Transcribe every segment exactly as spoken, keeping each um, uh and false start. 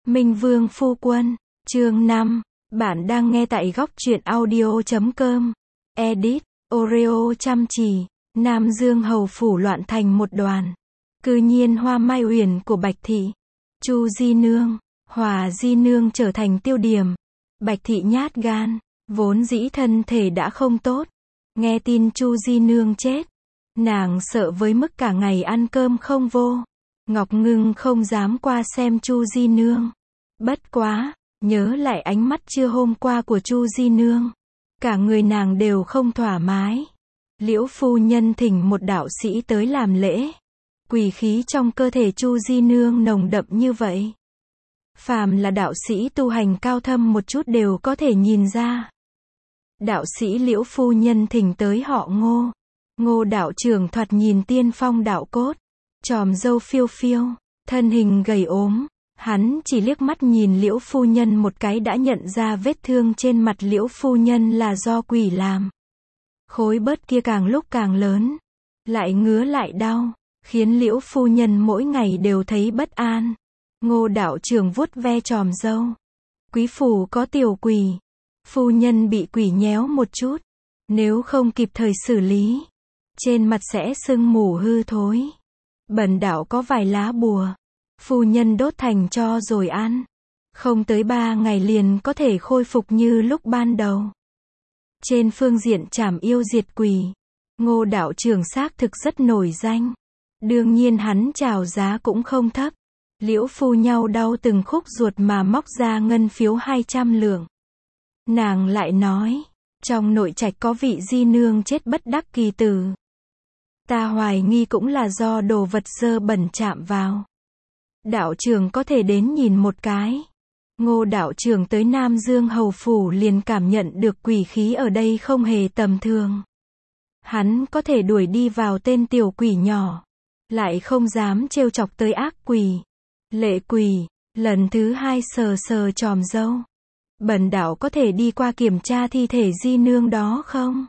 Minh Vương Phu Quân, chương năm, bạn đang nghe tại góc truyện audio chấm com, edit, Oreo chăm chỉ, Nam Dương hầu phủ loạn thành một đoàn. Cư nhiên Hoa Mai Uyển của Bạch Thị, Chu Di Nương, Hòa Di Nương trở thành tiêu điểm. Bạch Thị nhát gan, vốn dĩ thân thể đã không tốt. Nghe tin Chu Di Nương chết, nàng sợ với mức cả ngày ăn cơm không vô. Ngọc Ngưng không dám qua xem Chu Di Nương. Bất quá, nhớ lại ánh mắt trưa hôm qua của Chu Di Nương, cả người nàng đều không thoải mái. Liễu phu nhân thỉnh một đạo sĩ tới làm lễ. Quỷ khí trong cơ thể Chu Di Nương nồng đậm như vậy, phàm là đạo sĩ tu hành cao thâm một chút đều có thể nhìn ra. Đạo sĩ Liễu phu nhân thỉnh tới họ Ngô. Ngô đạo trưởng thoạt nhìn tiên phong đạo cốt, chòm râu phiêu phiêu, thân hình gầy ốm. Hắn chỉ liếc mắt nhìn Liễu phu nhân một cái đã nhận ra vết thương trên mặt Liễu phu nhân là do quỷ làm. Khối bớt kia càng lúc càng lớn, lại ngứa lại đau, khiến Liễu phu nhân mỗi ngày đều thấy bất an. Ngô đạo trưởng vuốt ve chòm râu. Quý phủ có tiểu quỷ, phu nhân bị quỷ nhéo một chút, nếu không kịp thời xử lý, trên mặt sẽ sưng mù hư thối. Bần đạo có vài lá bùa, phu nhân đốt thành tro rồi ăn, không tới ba ngày liền có thể khôi phục như lúc ban đầu. Trên phương diện trảm yêu diệt quỷ, Ngô đạo trưởng xác thực rất nổi danh. Đương nhiên hắn chào giá cũng không thấp. Liễu phu nhau đau từng khúc ruột mà móc ra ngân phiếu hai trăm lượng. Nàng lại nói, trong nội trạch có vị di nương chết bất đắc kỳ tử. Ta hoài nghi cũng là do đồ vật dơ bẩn chạm vào. Đạo trưởng có thể đến nhìn một cái. Ngô đạo trưởng tới Nam Dương hầu phủ liền cảm nhận được quỷ khí ở đây không hề tầm thường. Hắn có thể đuổi đi vào tên tiểu quỷ nhỏ, lại không dám trêu chọc tới ác quỷ. Lệ quỷ, lần thứ hai sờ sờ chòm râu. Bần đạo có thể đi qua kiểm tra thi thể di nương đó không?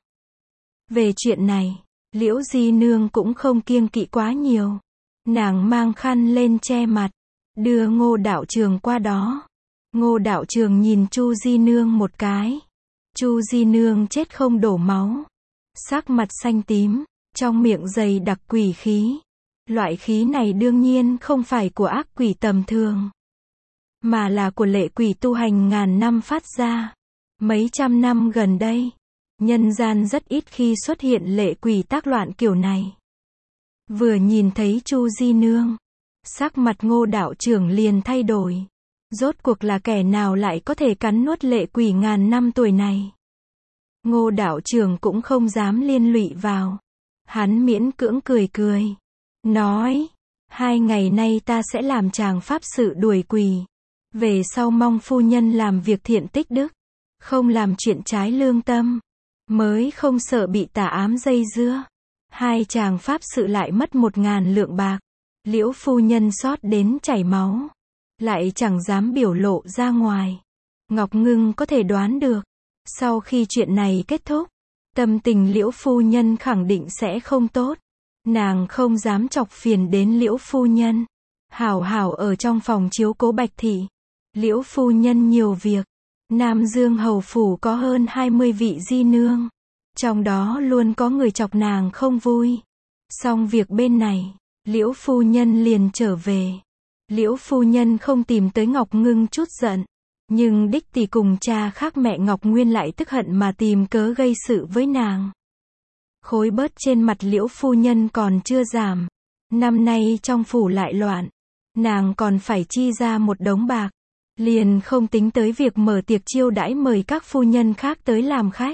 Về chuyện này, Liễu di nương cũng không kiêng kỵ quá nhiều. Nàng mang khăn lên che mặt, đưa Ngô đạo trường qua đó. Ngô đạo trường nhìn Chu Di Nương một cái. Chu Di Nương chết không đổ máu, sắc mặt xanh tím, trong miệng dày đặc quỷ khí. Loại khí này đương nhiên không phải của ác quỷ tầm thường, mà là của lệ quỷ tu hành ngàn năm phát ra. Mấy trăm năm gần đây, nhân gian rất ít khi xuất hiện lệ quỷ tác loạn kiểu này. Vừa nhìn thấy Chu Di Nương, sắc mặt Ngô đạo trưởng liền thay đổi. Rốt cuộc là kẻ nào lại có thể cắn nuốt lệ quỷ ngàn năm tuổi này? Ngô đạo trưởng cũng không dám liên lụy vào. Hắn miễn cưỡng cười cười, nói, hai ngày nay ta sẽ làm chàng pháp sự đuổi quỷ. Về sau mong phu nhân làm việc thiện tích đức, không làm chuyện trái lương tâm, mới không sợ bị tà ám dây dưa. Hai chàng pháp sự lại mất một ngàn lượng bạc. Liễu phu nhân xót đến chảy máu, lại chẳng dám biểu lộ ra ngoài. Ngọc Ngưng có thể đoán được, sau khi chuyện này kết thúc, tâm tình Liễu phu nhân khẳng định sẽ không tốt. Nàng không dám chọc phiền đến Liễu phu nhân, hảo hảo ở trong phòng chiếu cố Bạch Thị. Liễu phu nhân nhiều việc, Nam Dương hầu phủ có hơn hai mươi vị di nương, trong đó luôn có người chọc nàng không vui. Xong việc bên này, Liễu phu nhân liền trở về. Liễu phu nhân không tìm tới Ngọc Ngưng chút giận, nhưng đích tỷ cùng cha khác mẹ Ngọc Nguyên lại tức hận mà tìm cớ gây sự với nàng. Khối bớt trên mặt Liễu phu nhân còn chưa giảm, năm nay trong phủ lại loạn, nàng còn phải chi ra một đống bạc, liền không tính tới việc mở tiệc chiêu đãi mời các phu nhân khác tới làm khách.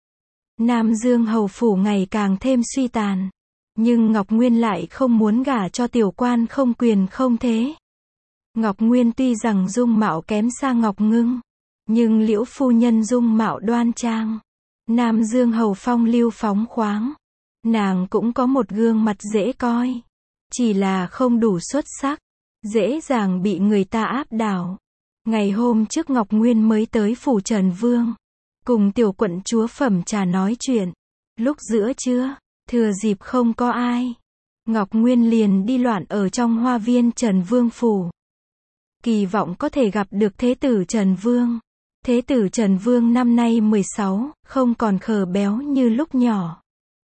Nam Dương hầu phủ ngày càng thêm suy tàn, nhưng Ngọc Nguyên lại không muốn gả cho tiểu quan không quyền không thế. Ngọc Nguyên tuy rằng dung mạo kém xa Ngọc Ngưng, nhưng Liễu phu nhân dung mạo đoan trang, Nam Dương hầu phong lưu phóng khoáng, nàng cũng có một gương mặt dễ coi, chỉ là không đủ xuất sắc, dễ dàng bị người ta áp đảo. Ngày hôm trước Ngọc Nguyên mới tới phủ Trần Vương, cùng tiểu quận chúa phẩm trà nói chuyện. Lúc giữa trưa, thừa dịp không có ai, Ngọc Nguyên liền đi loạn ở trong hoa viên Trần Vương phủ. kỳ vọng có thể gặp được Thế tử Trần Vương. Thế tử Trần Vương năm nay mười sáu, không còn khờ béo như lúc nhỏ.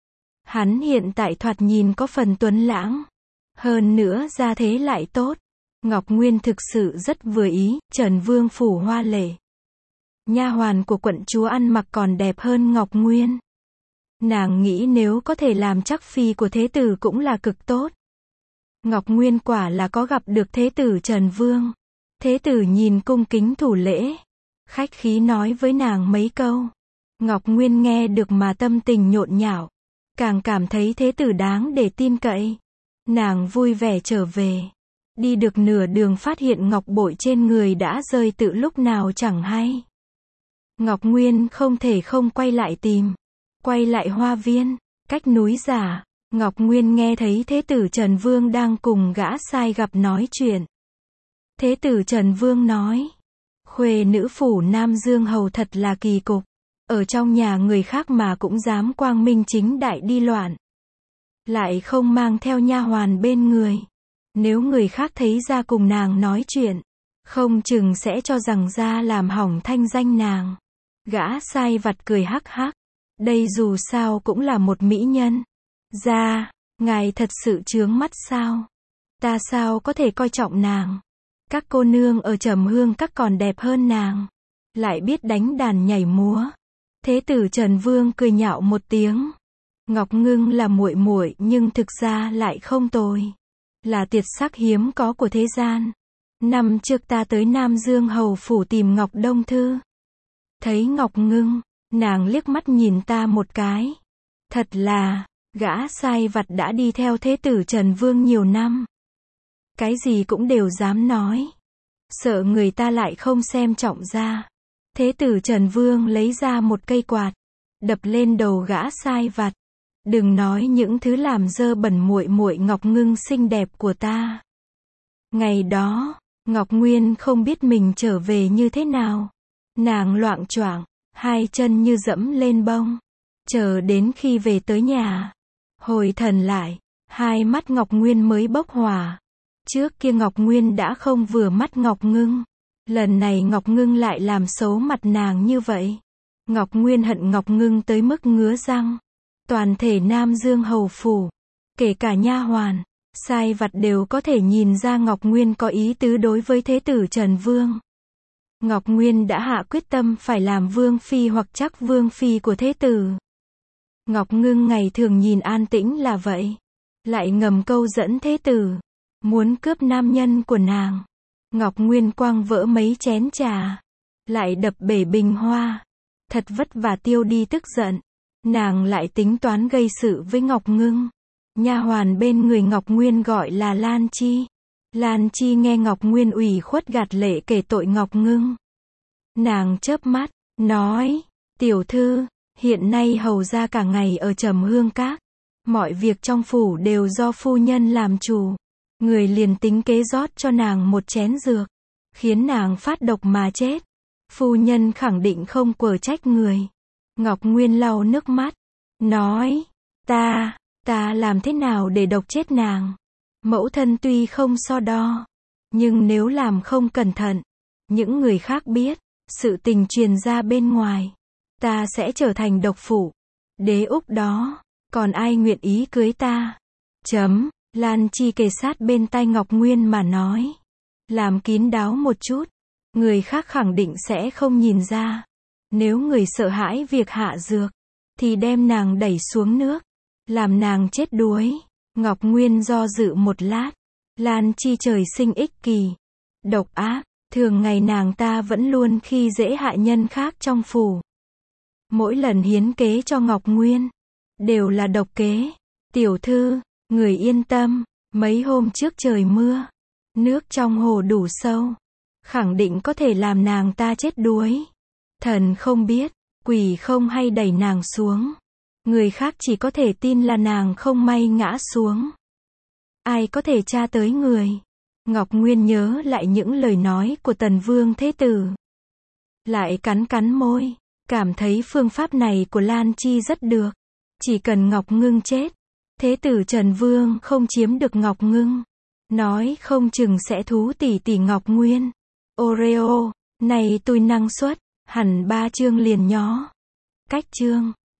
Hắn hiện tại thoạt nhìn có phần tuấn lãng. Hơn nữa gia thế lại tốt. Ngọc Nguyên thực sự rất vừa ý, Trần Vương phủ hoa lệ. Nha hoàn của quận chúa ăn mặc còn đẹp hơn Ngọc Nguyên. Nàng nghĩ nếu có thể làm chắc phi của thế tử cũng là cực tốt. Ngọc Nguyên quả là có gặp được thế tử Trần Vương. Thế tử nhìn cung kính thủ lễ. Khách khí nói với nàng mấy câu. Ngọc Nguyên nghe được mà tâm tình nhộn nhạo. Càng cảm thấy thế tử đáng để tin cậy. Nàng vui vẻ trở về. Đi được nửa đường phát hiện ngọc bội trên người đã rơi từ lúc nào chẳng hay. Ngọc Nguyên không thể không quay lại tìm. Quay lại hoa viên, cách núi giả. Ngọc Nguyên nghe thấy thế tử Trần Vương đang cùng gã sai gặp nói chuyện. Thế tử Trần Vương nói. Khuê nữ phủ Nam Dương Hầu thật là kỳ cục. Ở trong nhà người khác mà cũng dám quang minh chính đại đi loạn. Lại không mang theo nha hoàn bên người. Nếu người khác thấy ra cùng nàng nói chuyện, không chừng sẽ cho rằng ra làm hỏng thanh danh nàng. Gã sai vặt cười hắc hắc. Đây dù sao cũng là một mỹ nhân. Ra, ngài thật sự chướng mắt sao? Ta sao có thể coi trọng nàng? Các cô nương ở Trầm Hương các còn đẹp hơn nàng. Lại biết đánh đàn nhảy múa. Thế tử Trần Vương cười nhạo một tiếng. Ngọc Ngưng là muội muội nhưng thực ra lại không tồi. Là tuyệt sắc hiếm có của thế gian. Năm trước ta tới Nam Dương Hầu phủ tìm Ngọc Đông Thư. Thấy Ngọc Ngưng, nàng liếc mắt nhìn ta một cái. Thật là, gã sai vặt đã đi theo thế tử Trần Vương nhiều năm. Cái gì cũng đều dám nói. Sợ người ta lại không xem trọng ra. Thế tử Trần Vương lấy ra một cây quạt. Đập lên đầu gã sai vặt. Đừng nói những thứ làm dơ bẩn muội muội Ngọc Ngưng xinh đẹp của ta. Ngày đó, Ngọc Nguyên không biết mình trở về như thế nào. Nàng loạng choạng, hai chân như dẫm lên bông. Chờ đến khi về tới nhà, hồi thần lại, hai mắt Ngọc Nguyên mới bốc hỏa. Trước kia Ngọc Nguyên đã không vừa mắt Ngọc Ngưng. Lần này Ngọc Ngưng lại làm xấu mặt nàng như vậy. Ngọc Nguyên hận Ngọc Ngưng tới mức ngứa răng. Toàn thể Nam Dương Hầu phủ, kể cả nha hoàn, sai vặt đều có thể nhìn ra Ngọc Nguyên có ý tứ đối với thế tử Trần Vương. Ngọc Nguyên đã hạ quyết tâm phải làm vương phi hoặc chắc vương phi của thế tử. Ngọc Ngưng ngày thường nhìn an tĩnh là vậy, lại ngầm câu dẫn thế tử, muốn cướp nam nhân của nàng. Ngọc Nguyên quăng vỡ mấy chén trà, lại đập bể bình hoa, thật vất vả tiêu đi tức giận. Nàng lại tính toán gây sự với Ngọc Ngưng. Nha hoàn bên người Ngọc Nguyên gọi là Lan Chi. Lan Chi nghe Ngọc Nguyên ủy khuất gạt lệ kể tội Ngọc Ngưng. Nàng chớp mắt, nói, tiểu thư, hiện nay hầu ra cả ngày ở Trầm Hương các. Mọi việc trong phủ đều do phu nhân làm chủ. Người liền tính kế rót cho nàng một chén dược, khiến nàng phát độc mà chết. Phu nhân khẳng định không quở trách người. Ngọc Nguyên lau nước mắt, nói, ta, ta làm thế nào để độc chết nàng? Mẫu thân tuy không so đo, nhưng nếu làm không cẩn thận, những người khác biết, sự tình truyền ra bên ngoài, ta sẽ trở thành độc phụ. Đế úc đó, còn ai nguyện ý cưới ta? Chấm, Lan Chi kề sát bên tai Ngọc Nguyên mà nói. Làm kín đáo một chút, người khác khẳng định sẽ không nhìn ra. Nếu người sợ hãi việc hạ dược, thì đem nàng đẩy xuống nước, làm nàng chết đuối. Ngọc Nguyên do dự một lát. Lan Chi trời sinh ích kỳ, độc ác, thường ngày nàng ta vẫn luôn khi dễ hạ nhân khác trong phủ. Mỗi lần hiến kế cho Ngọc Nguyên, đều là độc kế. Tiểu thư, người yên tâm, mấy hôm trước trời mưa, nước trong hồ đủ sâu, khẳng định có thể làm nàng ta chết đuối. Thần không biết, quỷ không hay đẩy nàng xuống. Người khác chỉ có thể tin là nàng không may ngã xuống. Ai có thể tra tới người? Ngọc Nguyên nhớ lại những lời nói của Tần Vương Thế Tử. Lại cắn cắn môi, cảm thấy phương pháp này của Lan Chi rất được. Chỉ cần Ngọc Ngưng chết, Thế Tử Trần Vương không chiếm được Ngọc Ngưng, Nói không chừng sẽ thú tỷ tỷ Ngọc Nguyên. Oreo, này tôi năng suất, hẳn ba chương liền nhó. Cách chương.